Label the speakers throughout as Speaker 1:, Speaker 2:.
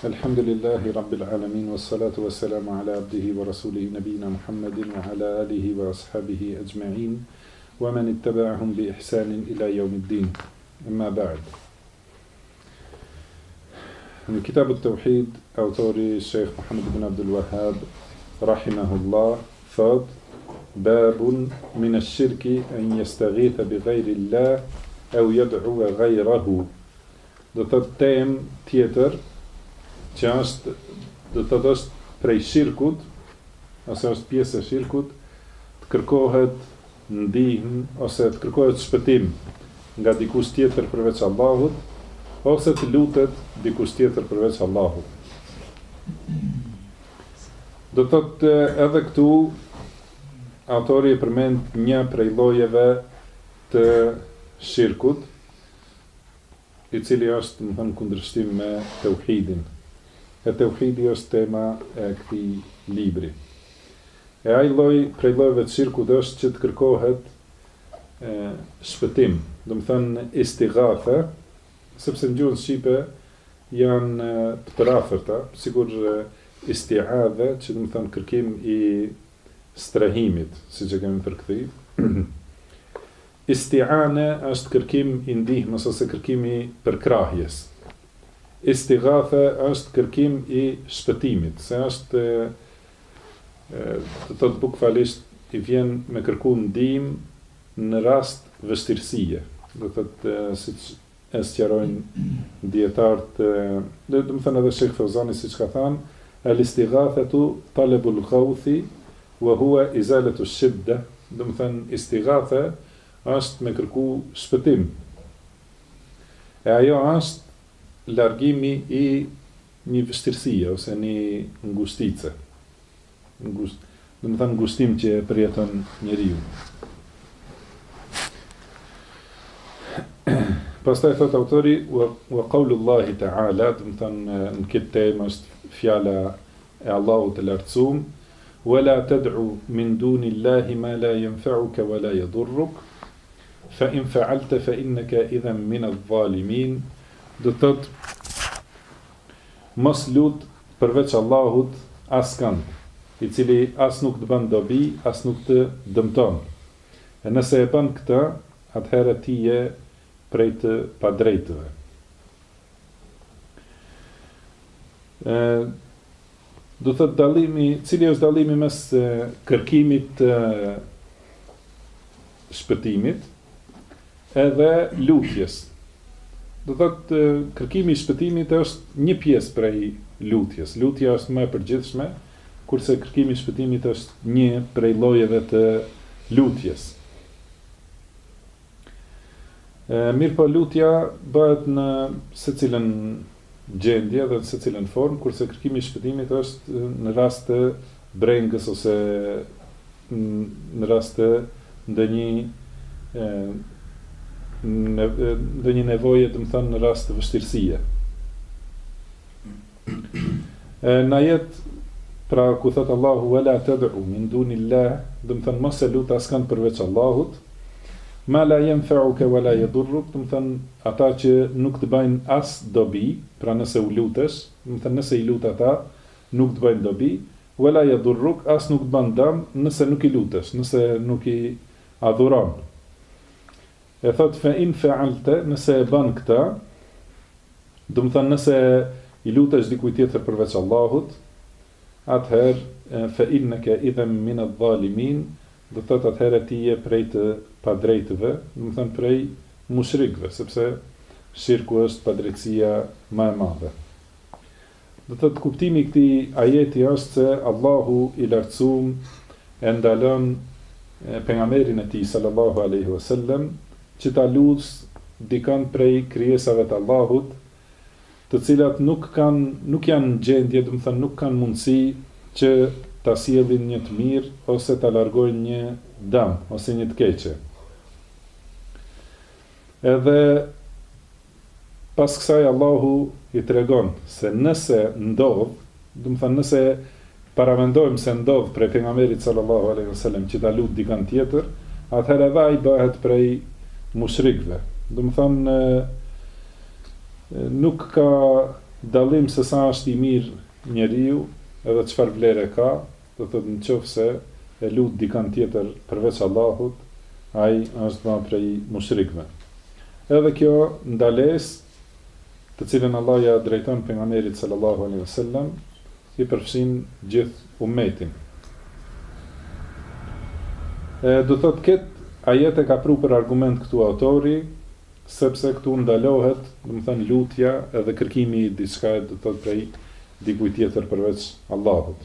Speaker 1: Alhamdulillahi Rabbil Alamin, wa salatu wa salamu ala abdihi wa rasulihi nabina Muhammedin wa ala alihi wa ashabihi ajma'in wa man ittaba'ahum bi ihsanin ila yawmiddin. Amma ba'd. Në Kitab at-Tauhid, autori Sheikh Muhammad ibn Abdul Wahhab rahimahullah thot: Babun min ash-shirki an yastaghitha bi ghayri Allah aw yad'u ghayrahu. Do thot temë tjetër që është, do të thotë është prej shirkut, ose është pjesë e shirkut, të kërkohet ndihmë ose të kërkohet shpëtim nga dikush tjetër përveç Allahut, ose të lutet dikush tjetër përveç Allahut. Do të thotë edhe këtu autori e përmend një prej llojeve të shirkut, i cili është, më thënë, kundërshtim me tauhidin. E tauhidi është tema e këtij libri. E ai lloj prej llojeve të shirkut është që të kërkohet shpëtim, do të thënë istighatha, sepse në gjuhën shqipe janë të përafërta, sikur isti'adha, që do të thënë kërkim i strehimit, siç e kemi përkthyer. Isti'ana është kërkim i ndihmës ose kërkimi përkrahjes. Istighatha është kërkim i shpëtimit, se është, të thotë bukfalisht, i vjen me kërku ndihmë në rast vështirësie. Do thotë, siç e sqarojnë dietarët, do të thënë edhe Sheikh Fawzani siç ka thënë, al-istighathatu talabul ghawthi wa huwa izalatu ash-shidda. Do të thënë istighatha është me kërku shpëtim. E ajo është largimi i një vështirësie ose një ngushtice. Do të thënë ngushtim që përjeton njeriu. Pastaj thot autori wa qaulullahi ta'ala, do të thënë në këtë temë është fjala e Allahut të lartësuar, wala tad'u min dunillahi ma la yanfa'uka wa la yadurruk, fa in fa'alta fa innaka idhan min adh-dhalimin. Do të thotë, mos lut përveç Allahut askënd, i cili as nuk të bën dobi, as nuk të dëmton. E nëse e bën këtë, atëherë ti je prej të padrejtëve. Do të thotë dallimi, cili është dallimi mes kërkimit të shpëtimit edhe lutjes. Do thotë kërkimi i shpëtimit është një pjesë prej lutjes. Lutja është më e përgjithshme, kurse kërkimi i shpëtimit është një prej llojeve të lutjes. Mirëpo lutja bëhet në secilën gjendje dhe në secilën formë, kurse kërkimi i shpëtimit është në rast të brengës ose në rast të ndonjë nevoje, do të thënë në rast të vështirësie. Në ajet, pra ku thot Allahu wala tad'u min dunillah, do të thënë mos e lut askënd përveç Allahut, ma la yanfa'uka wala yadurruk, do të thënë ata që nuk të bëjnë as dobi, pra nëse u lutesh, do të thënë nëse i lut ata, nuk të bëjnë dobi, wala yadurruk, as nuk të bën dëm nëse nuk i lutesh, nëse nuk i adhuron. E thot fa in fa'alta, nëse e bën këtë, do të thënë nëse i lutesh dikujt tjetër përveç Allahut, atëherë fa innaka idhan min adh-dhalimin, do të thotë atëherë ti je prej të padrejtëve, do të thënë prej mushrikëve, sepse shirku është padrejtësia më e madhe. Do të thotë kuptimi i këtij ajeti është se Allahu i lartësuar e ndalon pejgamberin e tij sallallahu alaihi wasallam që ta lutë dikën prej krijesave të Allahut, të cilat nuk janë në gjendje, do të thënë nuk kanë mundësi që ta sjellin një të mirë ose ta largojnë një dëm ose një të keqe. Edhe pas kësaj Allahu i tregon se nëse ndodh, do të thënë nëse paramendojmë se ndodh prej pejgamberit sallallahu alaihi wasallam që ta lut dikën tjetër, atëherë edhe ai bëhet prej mushrikëve. Do të thënë nuk ka dallim se sa është i mirë njeriu edhe çfarë vlerë ka, do thotë nëse e lut dikant tjetër përveç Allahut, ai është më prej mushrikëve. Edhe kjo ndalesë, të cilën Allah ja drejton pejgamberit sallallahu alaihi wasallam, i përfshin gjithë ummetin. Do thotë këtë ajete ka pru për argument këtu autori, sepse këtu ndalohet, do të thënë lutja edhe kërkimi i diçka, do thotë prej dikujt tjetër përveç Allahut.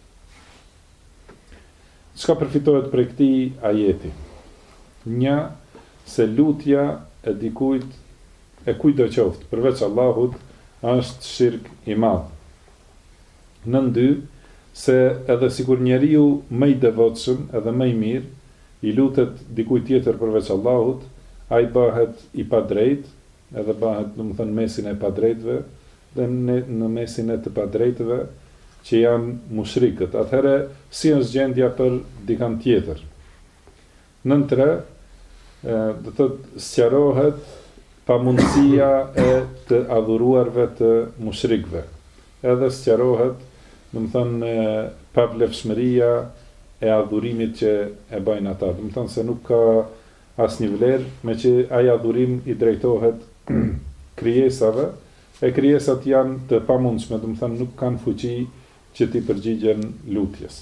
Speaker 1: Çka përfitohet prej këtij ajeti? Një, se lutja e dikujt, e kujdo qoftë përveç Allahut, është shirk i madh. Në dy, se edhe sikur njeriu më i devotshëm edhe më i mirë i lutet dikujt tjetër përveç Allahut, ai bëhet i padrejt, edhe bëhet, do të thënë, mesin e padrejtëve, dhe në mesin e të padrejtëve që janë mushrikët. Atëherë, si është gjendja për dikant tjetër? Nën tre, do thotë sqarohet pamundësia e të adhuruarve të mushrikëve. Edhe sqarohet, do të thënë, pavlefshmëria e adhurimit që e bëjnë ata. Do të thënë se nuk ka asnjë vlerë, me që ai adhurim i drejtohet krijesave, e krijesat janë të pamundshme, do të thënë nuk kanë fuqi që t'i përgjigjen lutjes.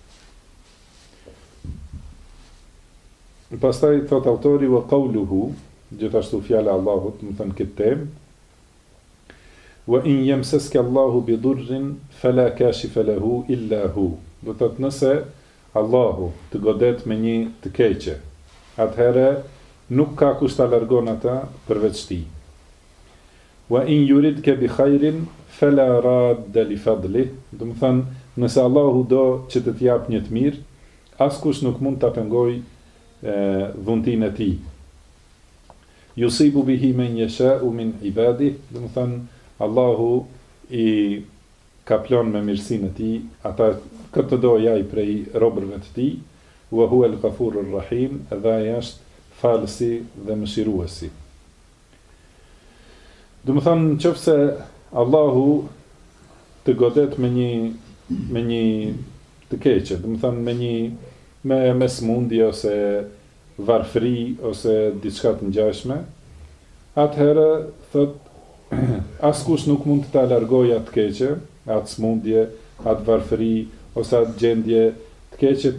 Speaker 1: Pastaj thot autori wa qawluhu, gjithashtu fjala e Allahut, do të thënë këtë temë, wa in yamsaska Allahu bi durrin fala kashifa lahu illa hu. Do të thotë nëse Allahu të godet me një të keqe, atëherë nuk ka kush ta largon ata përveç tij. Wa in yuridka bi khairin fala radda li fadlih. Do të thonë, nëse Allahu do që të t'jap një të mirë, askush nuk mund ta pengojë dhuntin e tij. Yusibu bihi man yasha'u min ibadihi. Do të thonë, Allahu i kaplon me mirësinë e tij ata këtë do jaj prej robërve të tij, wa huwa al-ghafurur rahim, dhe ai është falësi dhe mëshiruesi. Do të thonë, nëse Allahu të godet me një të keqe, do të thonë me smundje ose varfëri ose diçka të ngjashme, atëherë thotë askush nuk mund të ta largojë atë keqe, atë smundje, atë varfëri ose atë gjendje të keqe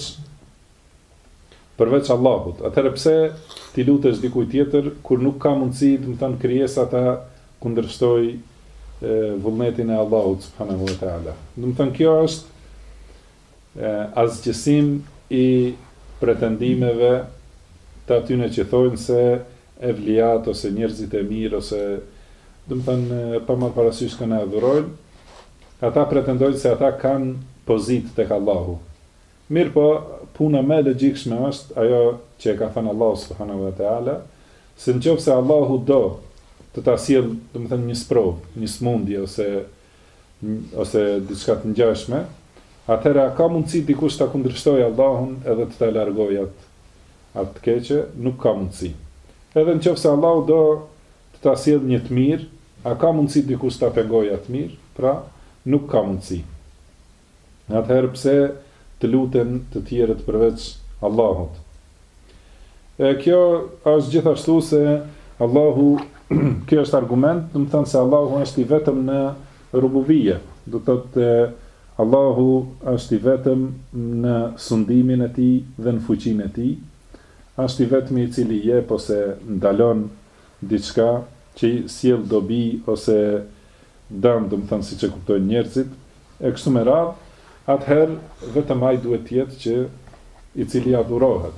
Speaker 1: përveç Allahut. Atëherë pse ti lutesh dikujt tjetër kur nuk ka mundësi, do të thonë, krijesa ta kundërshtojë vullnetin e Allahut subhanahu wa taala. Do të thonë, kjo është asgjësim i pretendimeve të atyne që thonë se evlijat ose njerëzit e mirë ose, do të thonë, pa marrë parasysh kanë adhurojnë, ata pretendojnë se ata kanë pozitë tek Allahu. Mirë po, puna më e logjikshme është ajo që e ka thënë Allahu subhanahu wa taala, se nëse Allahu do të ta sjell, do të thënë, një sprovë, një smundje ose diçka të ngjashme, atëherë ka mundësi dikush ta kundërshtojë Allahun edhe të ta largojë atë keqe, nuk ka mundësi. Edhe nëse Allahu do të ta sjell një të mirë, a ka mundësi dikush ta pengojë atë mirë? Pra, nuk ka mundësi. Atëherë pse të luten të tjerët përveç Allahut? Kjo është gjithashtu se Allahu, kjo është argument, do të thonë se Allahu është i vetëm në rububie. Do të thotë Allahu është i vetëm në sundimin e tij dhe në fuqinë e tij. Është i vetmi i cili jep ose ndalon diçka, që sjell dobi ose dëm, do të thonë, siç e kuptojnë njerëzit, e kështu me radhë. Atëherë vetëm ai duhet të jetë që i cili adhurohet.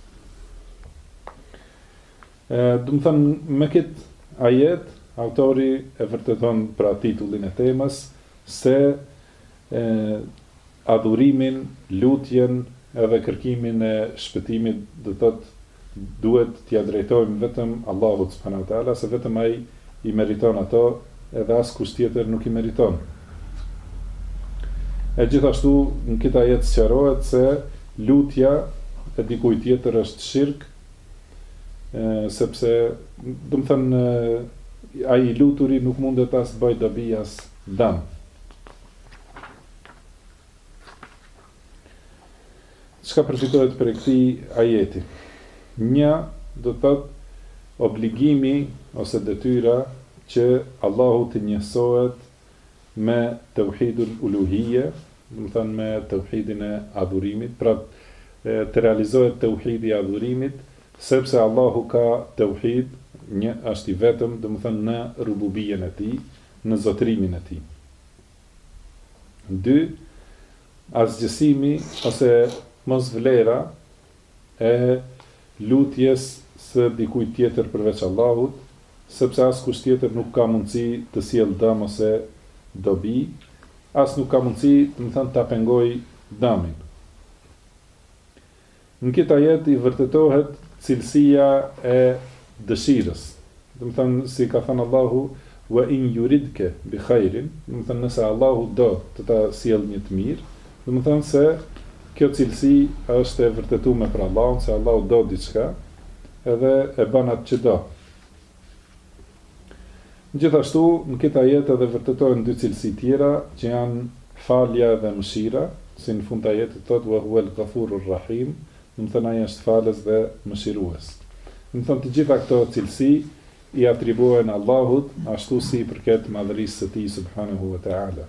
Speaker 1: Do të thënë, me këtë ajet, autori e vërteton pra titullin e temës, se adhurimin, lutjen edhe kërkimin e shpëtimit, do të thotë, duhet t'ia drejtojmë vetëm Allahut subhanahu wa taala, se vetëm ai i meriton ato, edhe askush tjetër nuk i meriton. E gjithashtu në këtë ajet sqarohet se lutja e dikujt tjetër është shirk, sepse, do të thënë, ai luturi nuk mundet as bëj dobi as dëm. Çka përfitohet për këtij ajeti? Një, do të thotë obligimi ose detyra që Allahu të njësohet me tauhidul uluhiyye, do të thënë me tauhidin e adhurimit, pra të realizohet tauhidi i adhurimit, sepse Allahu ka tauhid, një është i vetëm, do të thënë në rububiyen e tij, në zotërimin e tij. 2, asgjësimi ose mos vlera e lutjes së dikujt tjetër përveç Allahut, sepse askush tjetër nuk ka mundësi të sjellë dëm ose dobi, as nuk ka mundësi, do të thënë, ta pengojë dëmin. Në këtë ajet i vërtetohet cilësia e dëshirës. Do të thënë, si ka thënë Allahu, wa in yuridke bi khairin, do të thënë, nëse Allahu do të ta sjellë një të mirë, do të thënë se kjo cilësi është e vërtetuar për Allahun, se Allahu do diçka, edhe e bën atë që do. Gjithashtu, në këtë ajet edhe vërtetohen dy cilësi tjera, që janë falja dhe mëshira, si në fund të ajetit thotë wa huwal ghafurur rahim, do të thënë ai është falës dhe mëshirues. Do të thënë të gjitha këto cilësi i atribuohen Allahut, ashtu si i përket madhërisë së tij subhanahu wa ta'ala.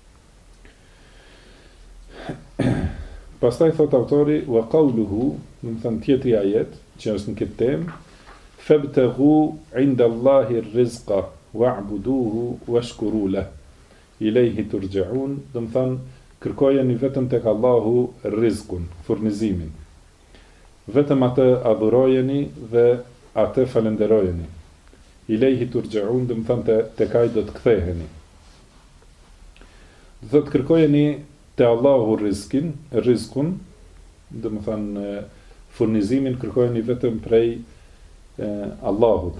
Speaker 1: Pastaj thot autori wa qawluhu, do të thënë tjetri ajet që është në këtë temë, fabtaghu 'inda Allahi ar-rizqa wa'buduhu washkuru lahu ilayhi turja'un, do të thënë kërkojeni vetëm tek Allahu rizkun, furnizimin. Vetëm atë adhurojeni dhe atë falenderojeni. Ilayhi turja'un, do të thënë tek ai do të ktheheni. Do të kërkojeni te Allahu rizkun, do të thënë furnizimin kërkojeni vetëm prej Allahut.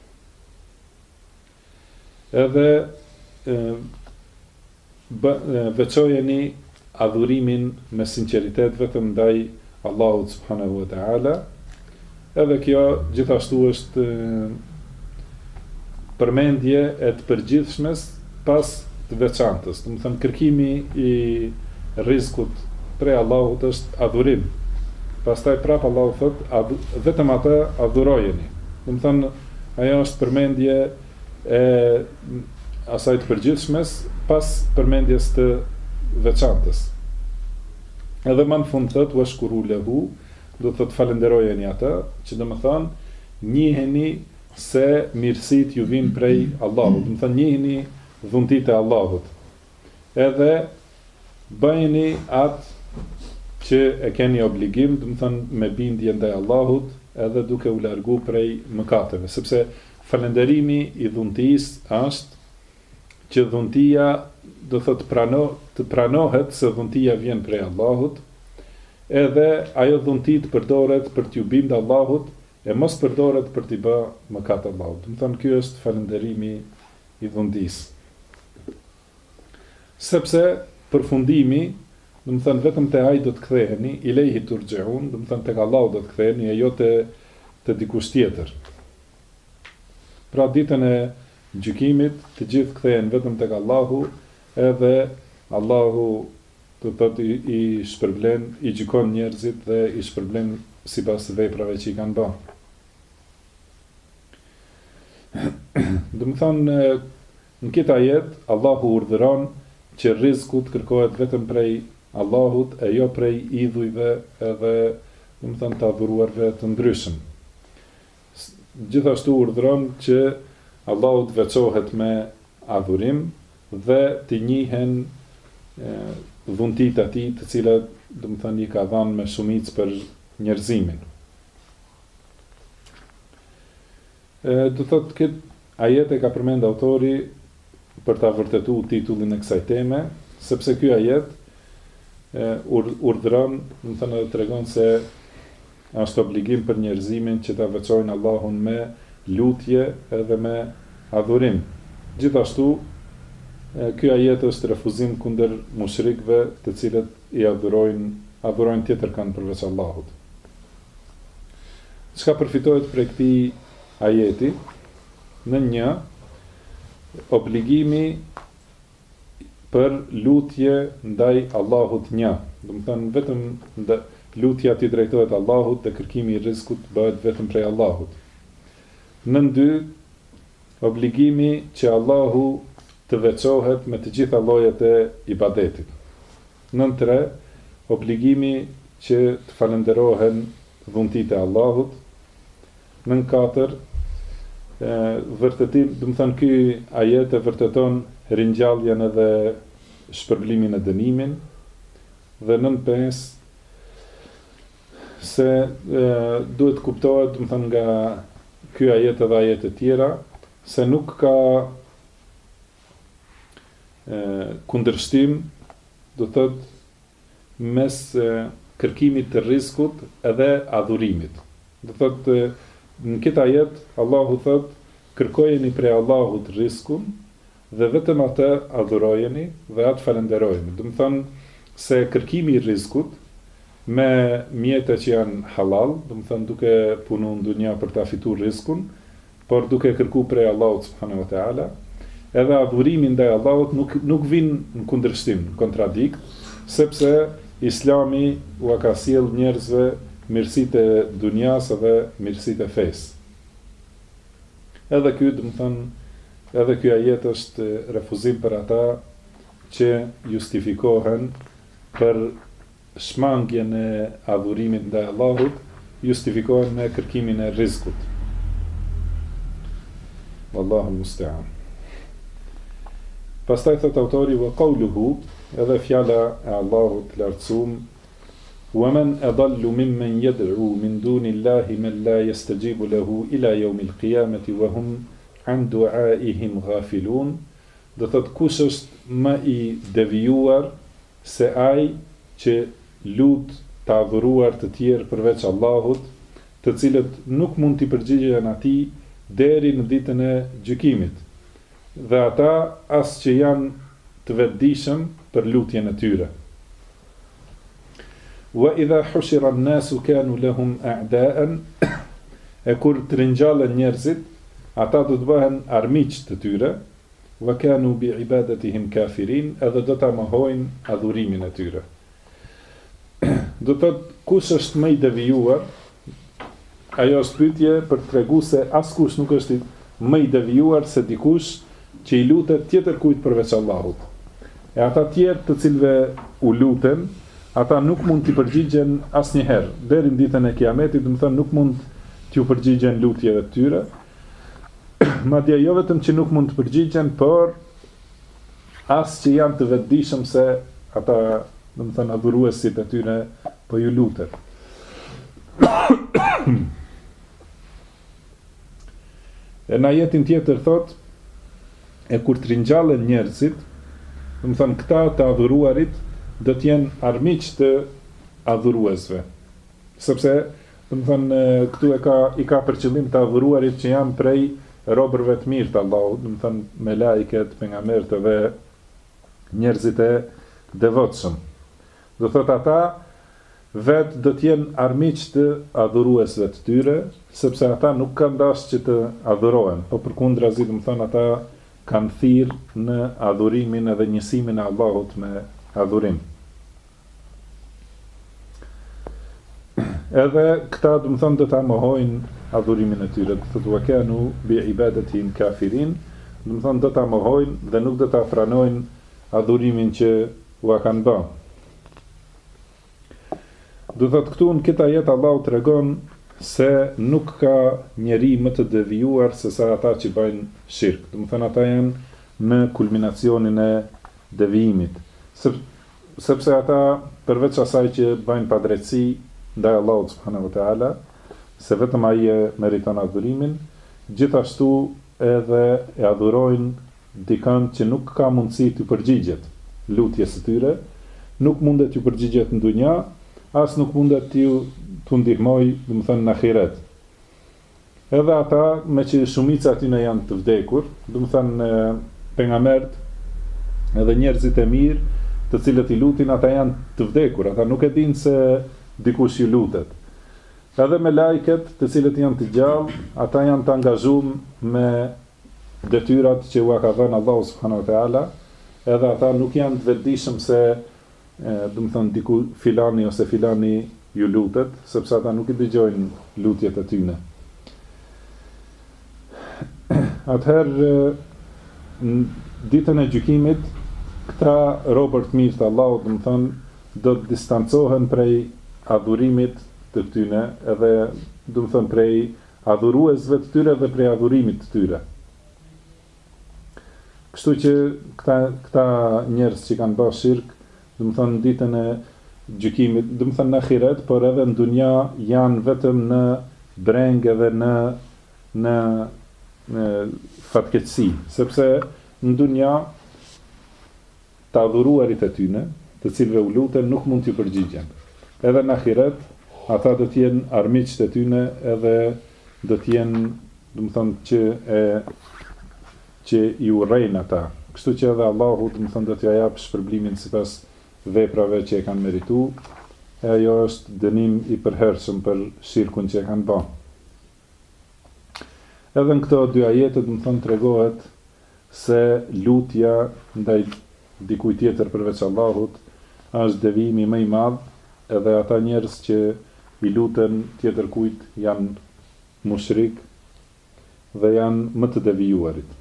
Speaker 1: Edhe veçojeni adhurimin me sinqeritet vetëm ndaj Allahut subhanahu wa ta'ala. Edhe kjo gjithashtu është përmendje e të përgjithshmes pas të veçantës. Do të thënë kërkimi i rizkut prej Allahut është adhurim. Pastaj prap Allahu thot vetëm atë adhurojeni. Do të thënë ajo është përmendje e asaj të përgjithshmes pas përmendjes të veçantës. Edhe më në fund thot washkuru lahu, do të thot falenderojeni atë, që do të thënë njiheni se mirësit ju vijnë prej Allahut. Do të thënë njiheni dhuntitë e Allahut. Edhe bëjeni atë që e keni obligim, do të thënë me bindje ndaj Allahut, edhe duke u largu prej mëkateve, sepse falenderimi i dhuntisë është që dhuntia do thot të pranohet se dhuntia vjen prej Allahut, edhe ajo dhunti të përdoret për t'ju bindë Allahut, e mos përdoret për t'i bë mëkat Allahut. Do të thënë ky është falenderimi i dhuntisë. Sepse përfundimi, do të thënë vetëm te ai do të ktheheni, ilayhi turja'un, do të thënë tek Allahu do të ktheheni, e jo te dikush tjetër. Pra ditën e gjykimit, të gjithë kthehen vetëm tek Allahu, edhe Allahu do të thotë i shpërblen, i gjykon njerëzit dhe i shpërblen sipas veprave që i kanë bërë. Do të thonë në këtë ajet Allahu urdhëron që rizku të kërkohet vetëm prej Allahut, e jo prej idhujve edhe, do të thënë, të adhuruarve të ndryshëm. Gjithashtu urdhëron që Allahu të veçohet me adhurim dhe të njihen dhuntitë e tij, të cilat, do të thënë, i ka dhënë me shumicë për njerëzimin. Do thotë këtë ajet e ka përmend autori për ta vërtetuar titullin e kësaj teme, sepse ky ajet urdhëron, do të thënë, tregon se është obligim për njerëzimin që ta veçojnë Allahun me lutje edhe me adhurim. Gjithashtu, ky ajet është refuzim kundër mushrikëve, të cilët i adhurojnë tjetër kanë përveç Allahut. Çka përfitohet prej këtij ajeti? Në një, obligimi për lutje ndaj Allahut një. Do të thënë vetëm lutja ti drejtohet Allahut dhe kërkimi i rizkut bëhet vetëm prej Allahut. Nën 2, obligimi që Allahu të veçohet me të gjitha llojet e ibadetit. Nën 3, obligimi që të falenderohen dhuntit e Allahut. Nën 4, vërtetim, do të thënë ky ajet e vërteton ringjalljen edhe shpërblimin e dënimin. Dhe nën 5, se duhet kuptohet, do të thënë nga ky ajet edhe ajete tjera, se nuk ka kundërshtim, do të thotë mes kërkimit të rizkut edhe adhurimit. Do të thotë në këtë ajet Allahu thotë kërkojeni prej Allahut rizkun dhe vetëm atë adhurojeni dhe atë falenderojeni. Do të thonë se kërkimi i rizkut me mjete që janë halal, do të thonë duke punu në dunja për ta fituar rizkun, por duke kërku prej Allahut subhanahu wa taala, edhe adhurimi ndaj Allahut nuk vin në kundërshtim, në kontradikt, sepse Islami u ka sjell njerëzve mirësitë e dunjas dhe mirësitë e fesë. Edhe ky, do të thonë, edhe ky ajet është refuzim për ata që justifikohen për shmangjen e adhurimit ndaj Allahut, justifikohen me kërkimin e rizkut. Wallahu musta'an. Pastaj thot autori wa qawluhu, edhe fjala e Allahut lartësuam, wa man adallu mimmen yad'u min dunillahi man la yastajibu lahu ila yawmil qiyamati wa hum an du'aihim ghafilun. Do thot kush është më i devijuar se ai që lut të adhuruar të tjerë përveç Allahut, të cilët nuk mund t'i përgjigjen atij deri në ditën e gjykimit. Dhe ata as që janë të vetëdijshëm për lutjen e tyre. Wa idha hushira an-nasu kanu lahum a'da'an, e kur të ringjallen njerëzit, ata do të bëhen armiq të tyre, wa kanu bi ibadatihim kafirin, edhe do ta mohojnë adhurimin e tyre. Do të thotë kush është më i devijuar, ajo është pyetje për të treguar se askush nuk është më i devijuar se dikush që i lutet tjetër kujt përveç Allahut. E ata tjerë të cilëve u luten, ata nuk mund t'i përgjigjen asnjëherë, deri në ditën e Kiametit, do të thonë nuk mund t'ju përgjigjen lutjeve të tyre. Madje jo vetëm që nuk mund të përgjigjen, por as që janë të vetëdijshëm se ata, do të thënë adhuruesit e tyre po ju lutet. E në ajetin tjetër thot, e kur të ringjallen njerëzit, do të thënë këta të adhuruarit do të jenë armiq të adhuruesve. Sepse, do të thënë këtu i ka për qëllim të adhuruarit që janë prej robërve të mirë të Allahut, do të thënë me laiket, pejgamberët dhe njerëzit e devotshëm. Do thot ata vetë do të jenë armiq të adhuruesve të tyre, sepse ata nuk kanë dashur që të adhurohen, po përkundrazi, do të thonë ata kanë thirrë në adhurimin edhe njësimin e Allahut me adhurim. Edhe këta, do të thonë, do ta mohojnë adhurimin e tyre, do thotë wa kanu bi ibadatihim kafirin, do të thonë do ta mohojnë dhe nuk do ta pranojnë adhurimin që ua kanë bërë. Do thotë këtu në këtë ajet Allahu tregon se nuk ka njeri më të devijuar se sa ata që bëjnë shirk. Do të thonë ata janë në kulminacionin e devijimit. Sepse ata përveç asaj që bëjnë padrejtësi ndaj Allahut subhanahu wa taala, se vetëm ai e meriton adhurimin, gjithashtu edhe e adhurojnë dikën që nuk ka mundësi të përgjigjet lutjes së tyre, nuk mundet t'ju përgjigjet në dunja, as nuk mundet t'u ndihmoj, do të thënë në ahiret. Edhe ata, me që shumica atyne janë të vdekur, do të thënë pejgamberët edhe njerëzit e mirë, të cilët i lutin, ata janë të vdekur, ata nuk e dinë se dikush ju lutet. Edhe me lajket, të cilët janë të gjallë, ata janë të angazhuar me detyrat që ua ka dhënë Allahu subhanahu wa taala, edhe ata nuk janë të vetëdijshëm se do të thonë diku filani ose filani ju lutet, sepse ata nuk i dëgjojnë lutjet e tyre. Atëherë në ditën e gjykimit, këta robër të mirë të Allahut, do të thonë, do të distancohen prej adhurimit të tyre, edhe do të thonë prej adhuruesve të tyre dhe prej adhurimit të tyre. Kështu që këta njerëz që kanë bërë shirk, do të thonë ditën e gjykimit, do të thonë në ahiret, por edhe në dunja janë vetëm në breng edhe në fatkeqësi, sepse në dunja të adhuruarit e tyre, të cilëve u luten, nuk mund t'ju përgjigjen. Edhe në ahiret, ata do t'jenë armiqt e tyre, edhe do t'jenë, do të thonë që i urrejnë ata. Kështu që edhe Allahu, do të thonë, do t'ja jap shpërblimin sipas veprave që e kanë meritu, e ajo është dënim i përhershëm për shirkun që e kanë bërë. Edhe në këto dy ajete, do të thonë, tregohet se lutja ndaj dikujt tjetër përveç Allahut është devijimi më i madh, edhe ata njerëz që i luten tjetër kujt janë mushrik dhe janë më të devijuarit.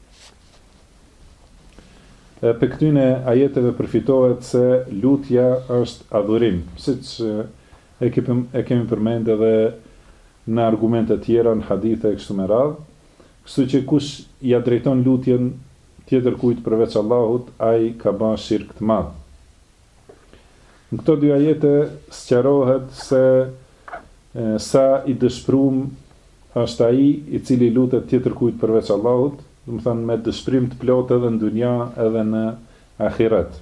Speaker 1: Për këtyne ajeteve përfitohet se lutja është adhurim, siç e kemi përmend edhe në argumente tjera, në hadithe e kështu me radhë, kështu që kush ja drejton lutjen tjetër kujt përveç Allahut, ai ka bërë shirk të madh. Në këto dy ajete sqarohet se sa i dëshpëruar është ai i cili lutet tjetër kujt përveç Allahut, do të thonë me dëshpërim të plotë edhe në dunja edhe në ahiret.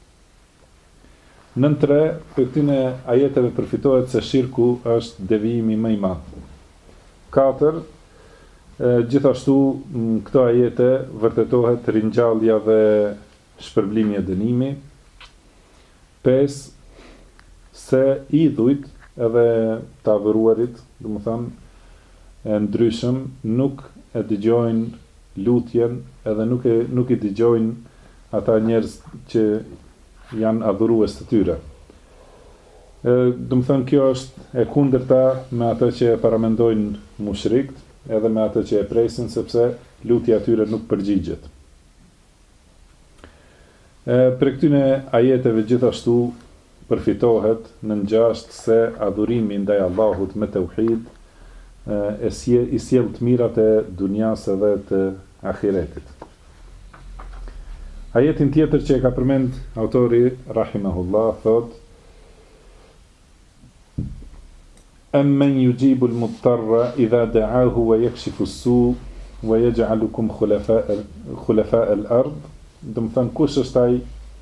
Speaker 1: Nën 3, për këtyne ajeteve përfitohet se shirku është devijimi më i madh. 4, gjithashtu në këto ajete vërtetohet ringjallja dhe shpërblimi e dënimi. 5, se idhujt edhe të adhuruarit, do të thonë, e ndryshëm nuk e dëgjojnë lutjen edhe nuk i dëgjojnë ata njerëz që janë adhurues të tyre. Do të thonë, kjo është e kundërta me atë që e paramendojnë mushrikët, edhe me atë që e presin, sepse lutja e tyre nuk përgjigjet. Për këtyne ajeteve gjithashtu përfitohet në 6 se adhurimi ndaj Allahut me tauhid i sjell të mirat e dunjas edhe të ahiretit. Ajetin tjetër që e ka përmend autori rahimahullah thot: Amman yujibu al-muttarra idha da'ahu wa yakshifu as-su' wa yaj'alukum khulafa al-ard. Do të thënë, kush është ai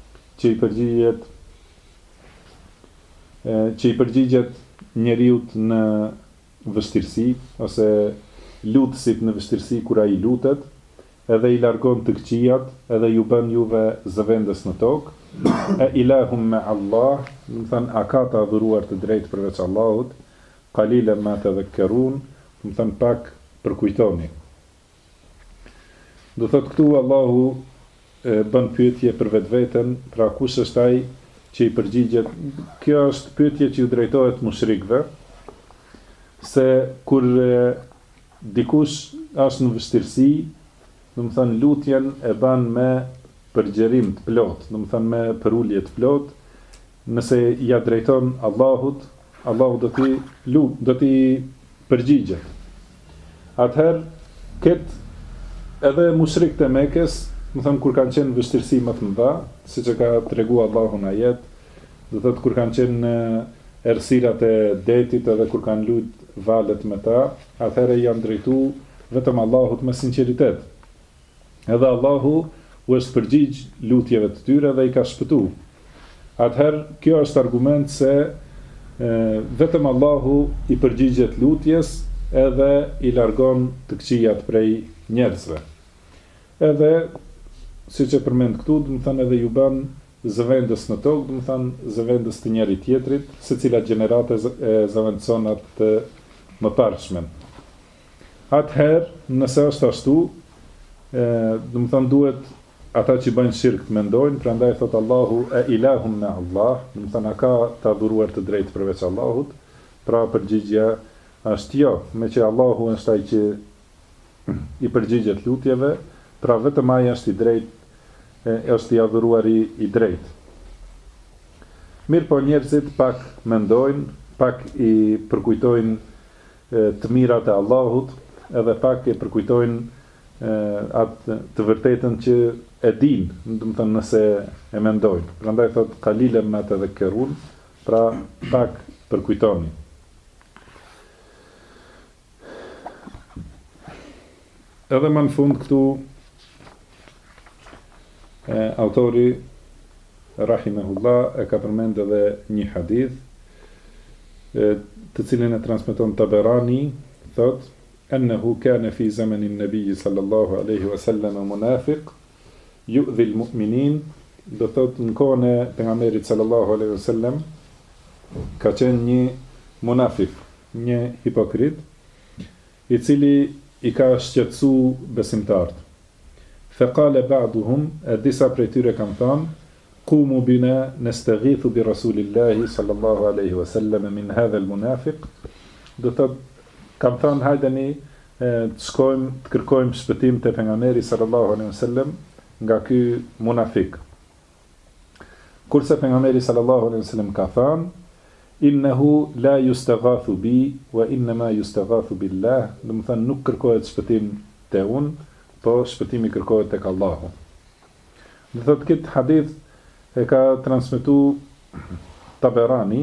Speaker 1: që i përgjigjet njeriut në vështirësi, ose lutësit në vështirësi kur ai lutet, edhe i largon të këqijat, edhe ju bën juve zëvendës në tokë, e ilahum me Allah, do të thënë, a ka të adhuruar të drejtë përveç Allahut, qalilan ma tadhakkarun, do të thënë, pak përkujtoni. Do thotë këtu Allahu bën pyetje për vetveten, pra kush është ai që i përgjigjet. Kjo është pyetje që ju drejtohet mushrikëve, se kur dikush është në vështirësi, do të thënë, lutjen e bën me përgjerim të plot, do të thënë me përulje të plot. Nëse ja drejton Allahut, Allahu do t'i përgjigjet. Atëherë edhe mushrikët e Mekës, do thënë, kur kanë qenë në vështirësi më të mëdha, siç e ka treguar Allahu në ajet, do thotë kur kanë qenë në errësirat e detit edhe kur kanë lut valet me ta, atëherë janë drejtu vetëm Allahut me sinqeritet. Edhe Allahu u është përgjigj lutjeve të tyre dhe i ka shpëtu. Atëherë kjo është argument se vetëm Allahu i përgjigjet lutjes edhe i largon të këqijat prej njerëzve. Edhe siç e përmend këtu, do të thënë, edhe ju bën zëvendës në tokë, do të thënë zëvendës të njëri tjetrit, secila gjenerate e zëvendëson atë të mëparshme. Atëherë, nëse është ashtu, do të thonë duhet ata që bëjnë shirk të mendojnë, prandaj thot Allahu e ilahum me Allah, do të thonë a ka të adhuruar të drejtë përveç Allahut, pra përgjigjja është jo, me që Allahu është ai që i përgjigjet lutjeve, pra vetëm ai është i drejtë, është i adhuruari i drejtë. Mirë po njerëzit pak mendojnë, pak i përkujtojnë të mirat e Allahut, edhe pak i përkujtojnë atë të vërtetën që e din, do të thënë nëse e mendojnë. Prandaj thot qalilem ma tadhakkarun, pra pak përkujtoni. Edhe më në fund këtu autori rahimahullah e ka përmend edhe një hadith të cilin e transmeton Taberani, thot ennehu kana fi zamanin nabiyyi sallallahu alaihi wasallam munafiq yu'dhi al-mu'minin, do thot në kohën e pejgamberit sallallahu alaihi wasallam ka qenë një munafik, një hipokrit, i cili i ka shqetësu besimtarët. Faqala ba'duhum, e disa prej tyre kanë thënë, qumu bina nastaghithu bi rasulillahi sallallahu alaihi wasallam min hadha al-munafiq. Do të kanë thënë hajdeni të shkojmë të kërkojmë shpëtim te pejgamberi sallallahu alaihi wasallam nga ky munafik. Kurse pejgamberi sallallahu alaihi wasallam ka thënë innehu la yustaghathu bi wa innama yustaghathu billah, do të thënë nuk kërkohet shpëtim te unë, po shpëtimi kërkohet tek Allahu. Do thotë këtë hadith e ka transmetuar Taberani,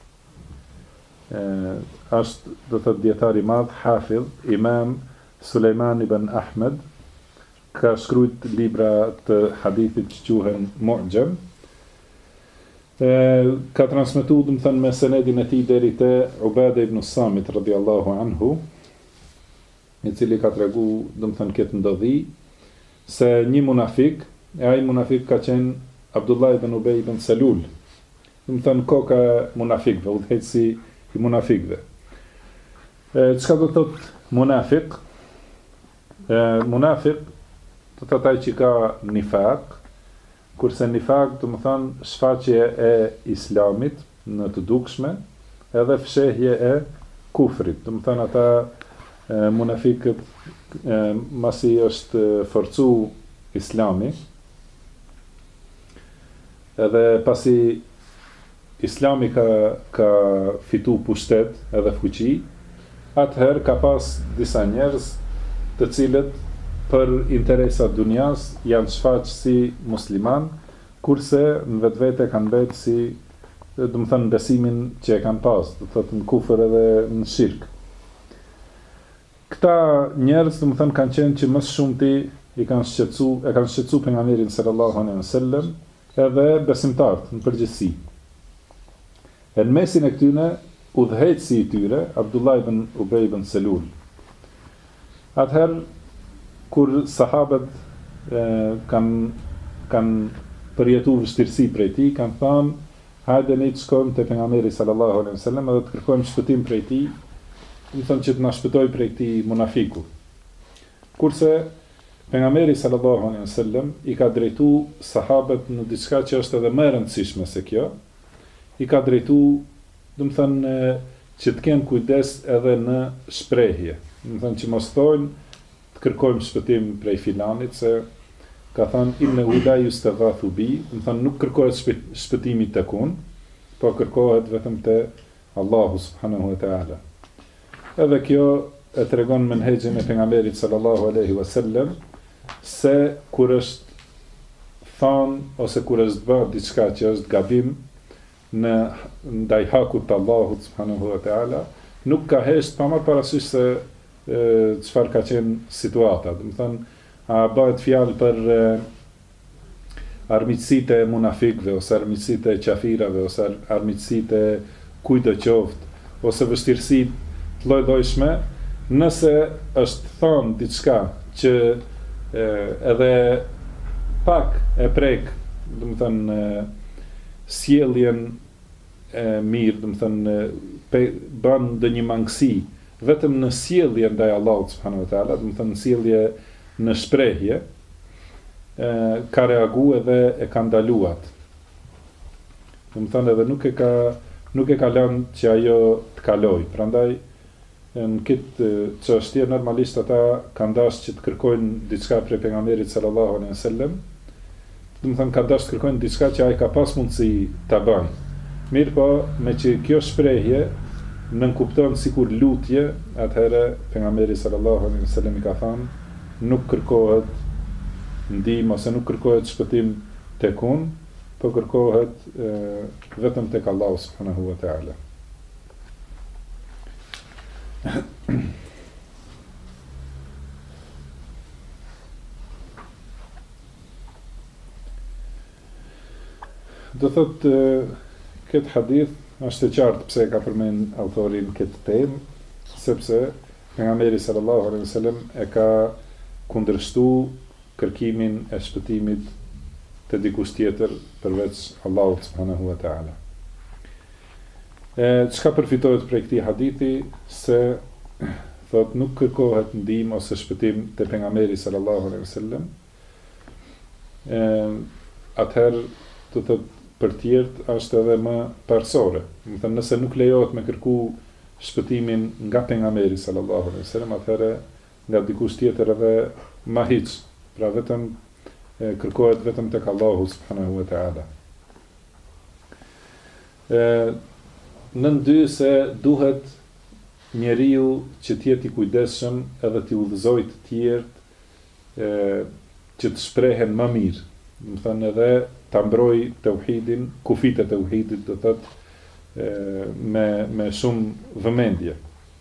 Speaker 1: është do thotë dietar i madh, hafidh, imam Sulejman ibn Ahmed, ka shkruajt libra të hadithit që quhen Mu'jam. Ka transmetu, do të thënë, me senedin e tij deri te Ubada ibn Samit radhiyallahu anhu, i cili ka tregu, do të thënë, këtë ndodhi se një munafik, e ai munafik ka qenë Abdullah ibn Ubay ibn Salul, do të thënë koka munafikëve, udhëheqësi i munafikëve. Çka do të thotë munafik? Munafik do të thotë ai që ka nifaq, kurse nifaq do të thonë shfaqje e islamit në të dukshme, edhe fshehje e kufrit. Do të thonë ata munafikët masi është forcu islami, edhe pasi islami ka fitu pushtet edhe fuqi, atëherë ka pas disa njerëz të cilët për interesat dunjas janë shfaq si musliman, kurse në vetvete kanë betë si, do të thënë, besimin që e kanë pas, do të thotë në kufër edhe në shirk. Këta njerëz, do të thënë, kanë qenë që më shumti e kanë shqetësu pejgamberin sallallahu alaihi wasallam edhe besimtarët në përgjithësi. E në mesin e këtyne udhëheqësi i tyre, Abdullah ibn Ubay ibn Salul. Atëherë kur sahabët kanë përjetu vështirësi prej tij, kanë thënë, hajde ne të shkojmë te pejgamberi sallallahu alaihi wasallam edhe të kërkojmë shpëtim prej tij, do të thonë që të na shpëtojë prej këtij munafiku. Kurse pejgamberi sallallahu alaihi wasallam i ka drejtu sahabët në diçka që është edhe më e rëndësishme se kjo, i ka drejtu, do të thënë, që të kenë kujdes edhe në shprehje, do të thënë që mos thonë të kërkojmë shpëtim prej filanit, se ka thënë innehu la yustaghathu bi, do të thënë nuk kërkohet shpëtimi tek unë, po kërkohet vetëm te Allahu subhanahu wa taala. Edhe kjo e tregon menhexhin e pejgamberit sallallahu alaihi wasallam, se kur është thënë ose kur është bërë diçka që është gabim në ndaj hakut të Allahut subhanahu wa taala, nuk ka hesht pa marrë parasysh se çfarë ka qenë situata. Do të thënë, a bëhet fjalë për armiqësitë e munafikëve, ose armiqësitë e qafirave, ose armiqësitë e kujt do qoftë, ose vështirësi të lloj-llojshme, nëse është thënë diçka që edhe pak e prek, do të thënë, sjelljen e mirë, do të thënë, bën ndonjë mangësi vetëm në sjellje ndaj Allahut subhanahu wa taala, do të thënë sjellje në shprehje, ka reagu edhe e ka ndaluat. Do të thënë edhe nuk e ka lënë që ajo të kaloj. Prandaj në këtë çështje normalisht ata kanë dashur që të kërkojnë diçka prej pejgamberit sallallahu alaihi wasallam. Do të thënë kanë dashur të kërkojnë diçka që ai ka pas mundësi ta bëjë. Mirë po, me që kjo shprehje nën kupton sikur lutje, atëherë pejgamberi sallallahu alaihi wasallam i ka thënë nuk kërkohet ndihmë ose nuk kërkohet shpëtim tek unë, po kërkohet vetëm tek Allahu subhanahu wa taala. Do thotë këtë hadith është e qartë pse ka përmend autorin këtë temë, sepse pejgamberi sallallahu alaihi wasallam e ka kundërshtuar kërkimin e shpëtimit të dikush tjetër përveç Allahut subhanahu wa taala. Çka përfitohet prej këtij hadithi, se thot nuk kërkohet ndihmë ose shpëtim te pejgamberi sallallahu alaihi wasallam. Atëherë do të për tjertë është edhe më parsore. Do të thënë nëse nuk lejohet me kërku shpëtimin nga pejgamberi sallallahu alaihi wasallam, atëherë nga dikush tjetër edhe ma hiç. Pra vetëm kërkohet vetëm tek Allahu subhanahu wa taala. Nën dy se duhet njeriu që të jetë i kujdesshëm edhe të udhëzojë të tjerë që të shprehen më mirë. Do të thënë edhe ta mbroj tauhidin, kufit e tauhidit, do thotë me shumë vëmendje.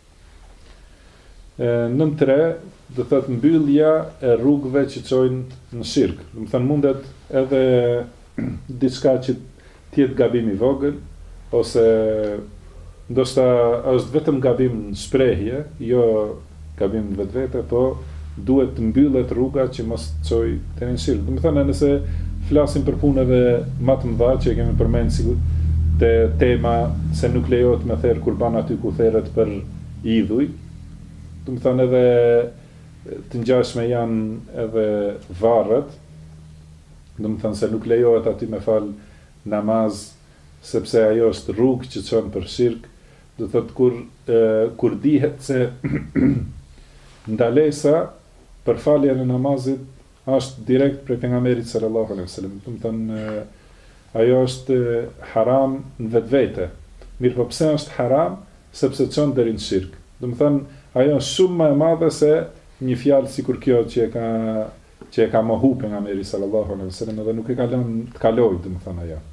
Speaker 1: Nën 3, do thotë mbyllja e rrugëve që çojnë në shirk. Do të thënë mundet edhe diçka që të jetë gabim i vogël, ose ndoshta është vetëm gabim në shprehje, jo gabim në vetvete, po duhet të mbyllet rruga që mos çojë te në shirk. Do të thënë nëse flasim për punëve më të mëdha që e kemi përmendur sikur te tema se nuk lejohet me therr kurban aty ku therret për idhuj. Do të thënë edhe të ngjashme janë edhe varret. Do të thënë se nuk lejohet aty me fal namaz sepse ajo është rrugë që çon për shirk. Do thotë kur dihet se ndalesa për faljen e namazit është direkt prej pejgamberit sallallahu alaihi wasallam. Do të thënë ajo është haram në vetvete. Mirë, po pse është haram? Sepse çon deri në shirk. Do të thënë ajo është shumë më e madhe se një fjalë sikur kjo që e ka mohu pejgamberi sallallahu alaihi wasallam dhe nuk e ka lënë të kalojë, do të thënë ajo.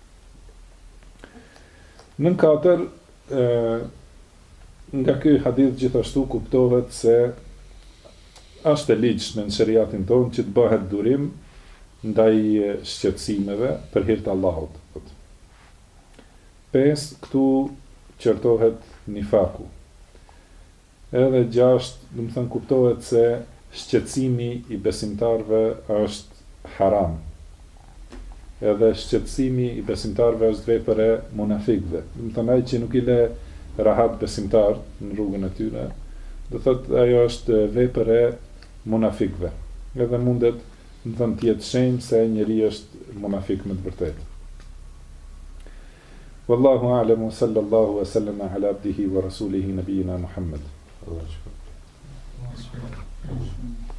Speaker 1: Nën 4, nga ky hadith gjithashtu kuptohet se është e ligjshme në shariatin tonë që të bëhet durim ndaj shqetësimeve për hir të Allahut. 5, këtu qortohet nifaku. Edhe 6, do të thënë kuptohet se shqetësimi i besimtarëve është haram. Edhe shqetësimi i besimtarëve është vepër e munafikëve. Do të thënë ai që nuk i lë rahat besimtar në rrugën e tyre, do thotë ajo është vepër e munafikëve. Edhe mundet do të thënë të jetë shenjë se njeriu është munafik me të vërtetë. Wallahu a'lamu, sallallahu wa sallama ala abdihi wa rasulihi nabiyina Muhammad.